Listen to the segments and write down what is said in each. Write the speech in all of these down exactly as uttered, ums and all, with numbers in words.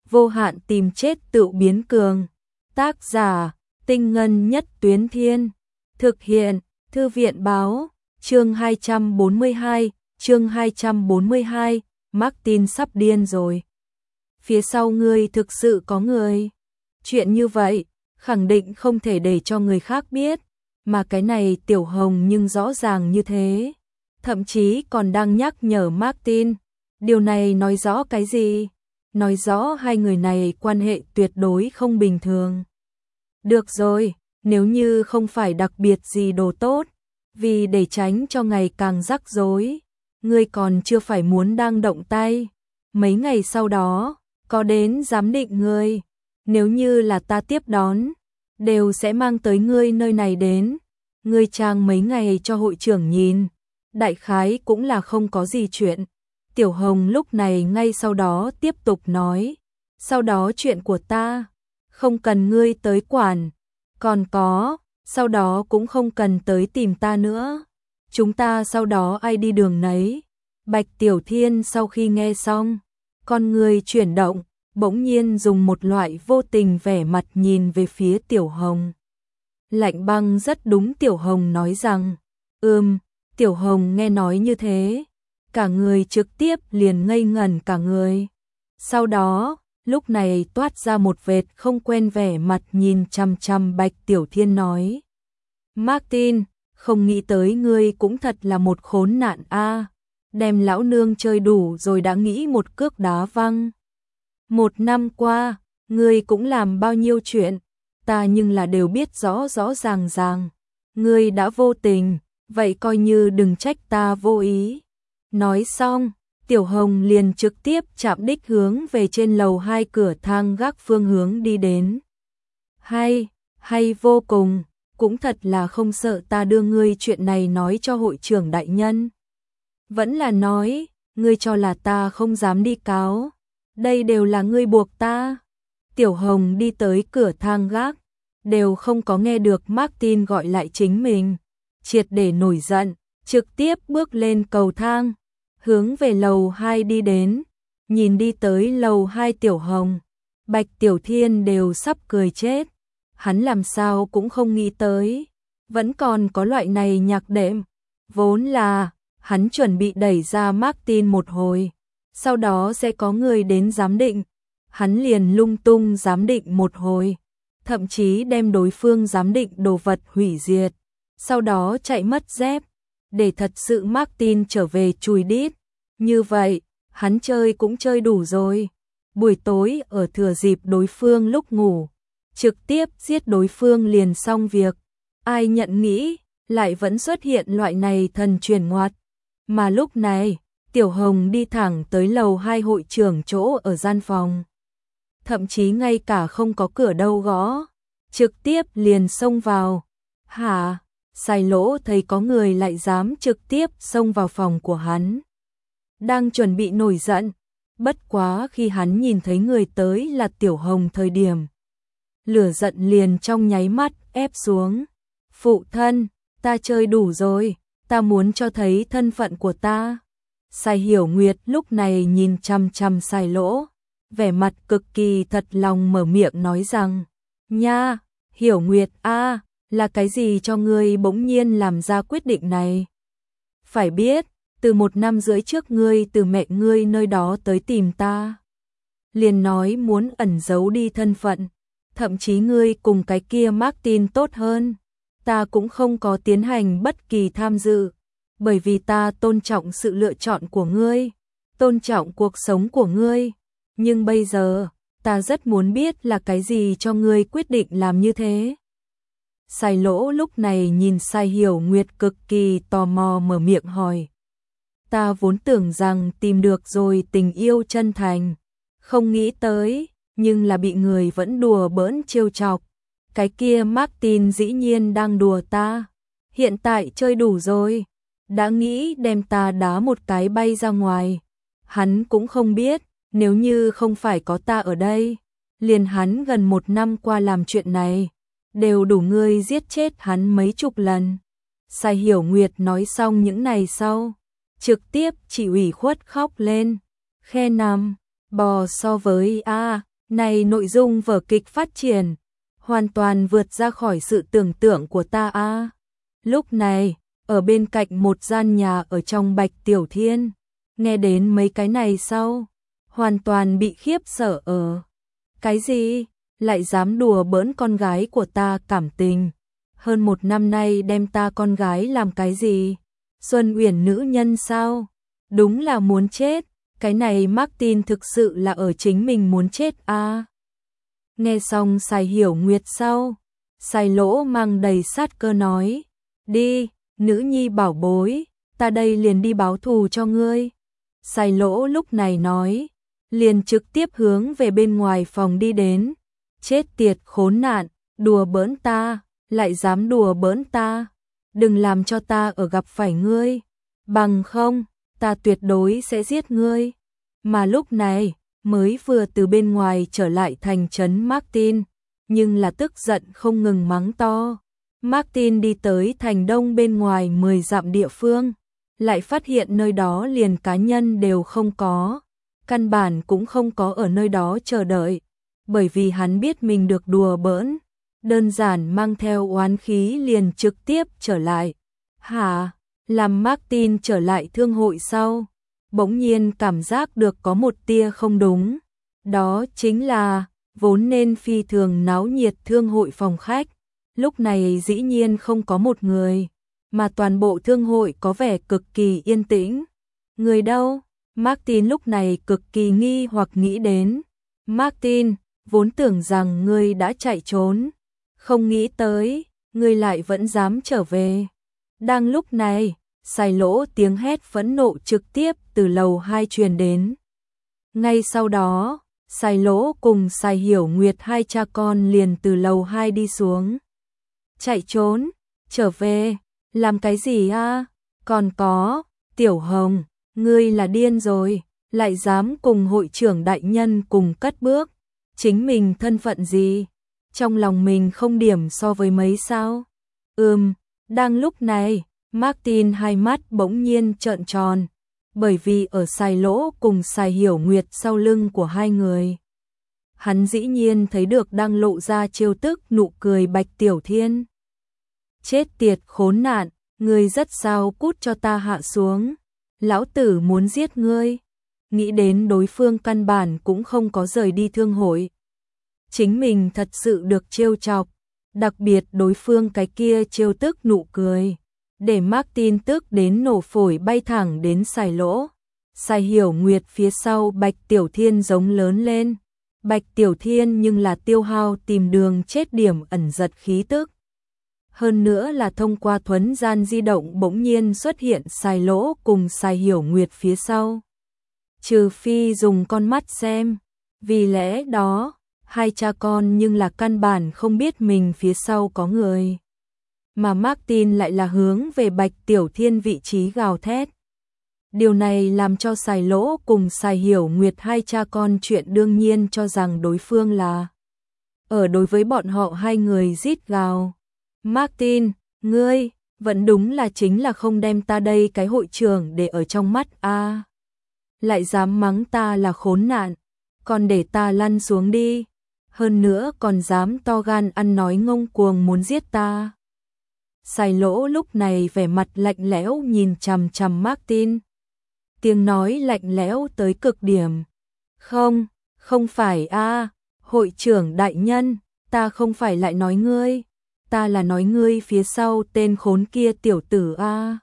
vô hạn tìm chết tự biến cường. Tác giả, Tinh Ngân Nhất Tuyến Thiên. Thực hiện, Thư viện báo, chương hai trăm bốn mươi hai, chương hai trăm bốn mươi hai, Martin sắp điên rồi. Phía sau ngươi thực sự có người. Chuyện như vậy, khẳng định không thể để cho người khác biết, mà cái này Tiểu Hồng nhưng rõ ràng như thế. Thậm chí còn đang nhắc nhở Martin. Điều này nói rõ cái gì? Nói rõ hai người này quan hệ tuyệt đối không bình thường. Được rồi, nếu như không phải đặc biệt gì đồ tốt, vì để tránh cho ngày càng rắc rối, ngươi còn chưa phải muốn đang động tay. Mấy ngày sau đó, có đến giám định ngươi, nếu như là ta tiếp đón, đều sẽ mang tới ngươi nơi này đến. Ngươi trang mấy ngày cho hội trưởng nhìn, đại khái cũng là không có gì chuyện. Tiểu Hồng lúc này ngay sau đó tiếp tục nói, sau đó chuyện của ta, không cần ngươi tới quản, còn có, sau đó cũng không cần tới tìm ta nữa. Chúng ta sau đó ai đi đường nấy. Bạch Tiểu Thiên sau khi nghe xong, con người chuyển động, bỗng nhiên dùng một loại vô tình vẻ mặt nhìn về phía Tiểu Hồng. Lạnh băng rất đúng. Tiểu Hồng nói rằng, ừm, Tiểu Hồng nghe nói như thế, cả người trực tiếp liền ngây ngẩn cả người. Sau đó, lúc này toát ra một vệt không quen vẻ mặt nhìn chằm chằm Bạch Tiểu Thiên nói. Martin, không nghĩ tới ngươi cũng thật là một khốn nạn a, đem lão nương chơi đủ rồi đã nghĩ một cước đá văng. Một năm qua, ngươi cũng làm bao nhiêu chuyện, ta nhưng là đều biết rõ rõ ràng ràng. Ngươi đã vô tình, vậy coi như đừng trách ta vô ý. Nói xong, Tiểu Hồng liền trực tiếp chạm đích hướng về trên lầu hai cửa thang gác phương hướng đi đến. Hay, hay vô cùng, cũng thật là không sợ ta đưa ngươi chuyện này nói cho hội trưởng đại nhân. Vẫn là nói, ngươi cho là ta không dám đi cáo, đây đều là ngươi buộc ta. Tiểu Hồng đi tới cửa thang gác, đều không có nghe được Martin gọi lại chính mình, triệt để nổi giận, trực tiếp bước lên cầu thang, hướng về lầu hai đi đến. Nhìn đi tới lầu hai Tiểu Hồng, Bạch Tiểu Thiên đều sắp cười chết. Hắn làm sao cũng không nghĩ tới, vẫn còn có loại này nhạc đệm. Vốn là, hắn chuẩn bị đẩy ra Martin một hồi, sau đó sẽ có người đến giám định. Hắn liền lung tung giám định một hồi, thậm chí đem đối phương giám định đồ vật hủy diệt, sau đó chạy mất dép, để thật sự Martin trở về chùi đít. Như vậy, hắn chơi cũng chơi đủ rồi. Buổi tối ở thừa dịp đối phương lúc ngủ, trực tiếp giết đối phương liền xong việc. Ai nhận nghĩ, lại vẫn xuất hiện loại này thần truyền ngoặt. Mà lúc này, Tiểu Hồng đi thẳng tới lầu hai hội trưởng chỗ ở gian phòng. Thậm chí ngay cả không có cửa đâu gõ, trực tiếp liền xông vào. Hả? Sai Lỗ thấy có người lại dám trực tiếp xông vào phòng của hắn, đang chuẩn bị nổi giận, bất quá khi hắn nhìn thấy người tới là Tiểu Hồng thời điểm, lửa giận liền trong nháy mắt ép xuống. Phụ thân, ta chơi đủ rồi, ta muốn cho thấy thân phận của ta. Sai Hiểu Nguyệt lúc này nhìn chằm chằm Sai Lỗ, vẻ mặt cực kỳ thật lòng mở miệng nói rằng, nha, Hiểu Nguyệt a, là cái gì cho ngươi bỗng nhiên làm ra quyết định này? Phải biết, từ một năm rưỡi trước ngươi từ mẹ ngươi nơi đó tới tìm ta, liền nói muốn ẩn giấu đi thân phận, thậm chí ngươi cùng cái kia Martin tốt hơn, ta cũng không có tiến hành bất kỳ tham dự, bởi vì ta tôn trọng sự lựa chọn của ngươi, tôn trọng cuộc sống của ngươi, nhưng bây giờ, ta rất muốn biết là cái gì cho ngươi quyết định làm như thế. Sai Lỗ lúc này nhìn Sai Hiểu Nguyệt cực kỳ tò mò mở miệng hỏi. Ta vốn tưởng rằng tìm được rồi tình yêu chân thành, không nghĩ tới, nhưng là bị người vẫn đùa bỡn trêu chọc. Cái kia Martin dĩ nhiên đang đùa ta, hiện tại chơi đủ rồi, đã nghĩ đem ta đá một cái bay ra ngoài. Hắn cũng không biết, nếu như không phải có ta ở đây, liền hắn gần một năm qua làm chuyện này, đều đủ ngươi giết chết hắn mấy chục lần. Sai Hiểu Nguyệt nói xong những này sau, trực tiếp chỉ ủy khuất khóc lên, khe nằm, bò so với a, Này nội dung vở kịch phát triển, hoàn toàn vượt ra khỏi sự tưởng tượng của ta a. Lúc này, ở bên cạnh một gian nhà ở trong Bạch Tiểu Thiên, nghe đến mấy cái này sau, hoàn toàn bị khiếp sợ ở. Cái gì? Lại dám đùa bỡn con gái của ta cảm tình? Hơn một năm nay đem ta con gái làm cái gì? Xuân Uyển nữ nhân sao? Đúng là muốn chết, cái này Martin thực sự là ở chính mình muốn chết a. À. Nghe xong Sài Hiểu Nguyệt sau, Sài Lỗ mang đầy sát cơ nói, đi, nữ nhi bảo bối, ta đây liền đi báo thù cho ngươi. Sài Lỗ lúc này nói, liền trực tiếp hướng về bên ngoài phòng đi đến, chết tiệt khốn nạn, đùa bỡn ta, lại dám đùa bỡn ta, đừng làm cho ta ở gặp phải ngươi, bằng không, ta tuyệt đối sẽ giết ngươi. Mà lúc này, mới vừa từ bên ngoài trở lại thành trấn Martin, nhưng là tức giận không ngừng mắng to. Martin đi tới thành đông bên ngoài mười dặm địa phương, lại phát hiện nơi đó liền cá nhân đều không có, căn bản cũng không có ở nơi đó chờ đợi, bởi vì hắn biết mình được đùa bỡn, đơn giản mang theo oán khí liền trực tiếp trở lại. Hả? Làm Martin trở lại thương hội sau, bỗng nhiên cảm giác được có một tia không đúng. Đó chính là, vốn nên phi thường náo nhiệt thương hội phòng khách, lúc này dĩ nhiên không có một người, mà toàn bộ thương hội có vẻ cực kỳ yên tĩnh. Người đâu? Martin lúc này cực kỳ nghi hoặc nghĩ đến. Martin, vốn tưởng rằng ngươi đã chạy trốn, không nghĩ tới, ngươi lại vẫn dám trở về. Đang lúc này, Sài Lỗ tiếng hét phẫn nộ trực tiếp từ lầu hai truyền đến. Ngay sau đó, Sài Lỗ cùng Sài Hiểu Nguyệt hai cha con liền từ lầu hai đi xuống. Chạy trốn, trở về, làm cái gì a? Còn có, Tiểu Hồng, ngươi là điên rồi, lại dám cùng hội trưởng đại nhân cùng cất bước, chính mình thân phận gì? Trong lòng mình không điểm so với mấy sao? Ừm, đang lúc này, Martin hai mắt bỗng nhiên trợn tròn, bởi vì ở Sài Lỗ cùng Sài Hiểu Nguyệt sau lưng của hai người. Hắn dĩ nhiên thấy được đang lộ ra trêu tức nụ cười Bạch Tiểu Thiên. Chết tiệt khốn nạn, ngươi rất sao, cút cho ta hạ xuống, lão tử muốn giết ngươi. Nghĩ đến đối phương căn bản cũng không có rời đi thương hội. Chính mình thật sự được trêu chọc, đặc biệt đối phương cái kia trêu tức nụ cười, để Martin tức đến nổ phổi bay thẳng đến Sài Lỗ. Sài Hiểu Nguyệt phía sau Bạch Tiểu Thiên giống lớn lên. Bạch Tiểu Thiên nhưng là tiêu hao tìm đường chết điểm ẩn giật khí tức. Hơn nữa là thông qua thuấn gian di động bỗng nhiên xuất hiện Sài Lỗ cùng Sài Hiểu Nguyệt phía sau. Trừ phi dùng con mắt xem, vì lẽ đó, hai cha con nhưng là căn bản không biết mình phía sau có người. Mà Martin lại là hướng về Bạch Tiểu Thiên vị trí gào thét. Điều này làm cho Sài Lỗ cùng Sài Hiểu Nguyệt hai cha con chuyện đương nhiên cho rằng đối phương là. Ở đối với bọn họ hai người rít gào. Martin, ngươi, vẫn đúng là chính là không đem ta đây cái hội trưởng để ở trong mắt a. À, lại dám mắng ta là khốn nạn, còn để ta lăn xuống đi. Hơn nữa còn dám to gan ăn nói ngông cuồng muốn giết ta. Sài Lỗ lúc này vẻ mặt lạnh lẽo nhìn chằm chằm Martin. Tiếng nói lạnh lẽo tới cực điểm. Không, không phải a, à, hội trưởng đại nhân, ta không phải lại nói ngươi, ta là nói ngươi phía sau tên khốn kia tiểu tử a. À.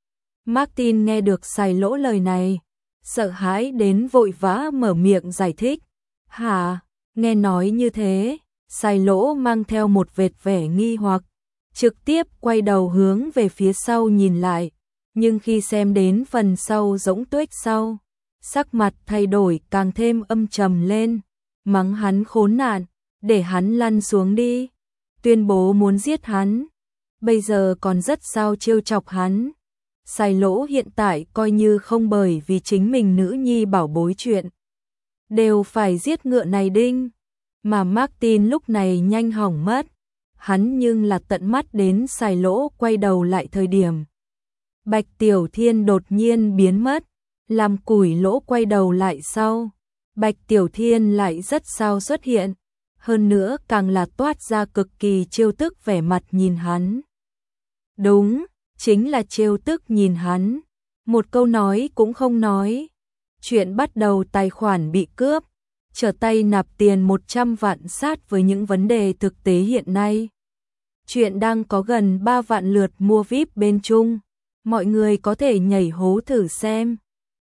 Martin nghe được Sài Lỗ lời này, sợ hãi đến vội vã mở miệng giải thích. Hả, nghe nói như thế, Sài Lỗ mang theo một vệt vẻ nghi hoặc, trực tiếp quay đầu hướng về phía sau nhìn lại, nhưng khi xem đến phần sau rỗng tuếch sau, sắc mặt thay đổi càng thêm âm trầm lên, mắng hắn khốn nạn, để hắn lăn xuống đi, tuyên bố muốn giết hắn, bây giờ còn rất sao trêu chọc hắn. Sài Lỗ hiện tại coi như không bởi vì chính mình nữ nhi bảo bối chuyện, đều phải giết ngựa này đinh, mà Martin lúc này nhanh hỏng mất. Hắn nhưng là tận mắt đến Sài Lỗ quay đầu lại thời điểm Bạch Tiểu Thiên đột nhiên biến mất, làm củi lỗ quay đầu lại sau. Bạch Tiểu Thiên lại rất sao xuất hiện, hơn nữa càng là toát ra cực kỳ trêu tức vẻ mặt nhìn hắn. Đúng, chính là trêu tức nhìn hắn, một câu nói cũng không nói. Chuyện bắt đầu tài khoản bị cướp, trở tay nạp tiền một trăm vạn sát với những vấn đề thực tế hiện nay. Chuyện đang có gần ba vạn lượt mua vi ai pi bên Trung, mọi người có thể nhảy hố thử xem.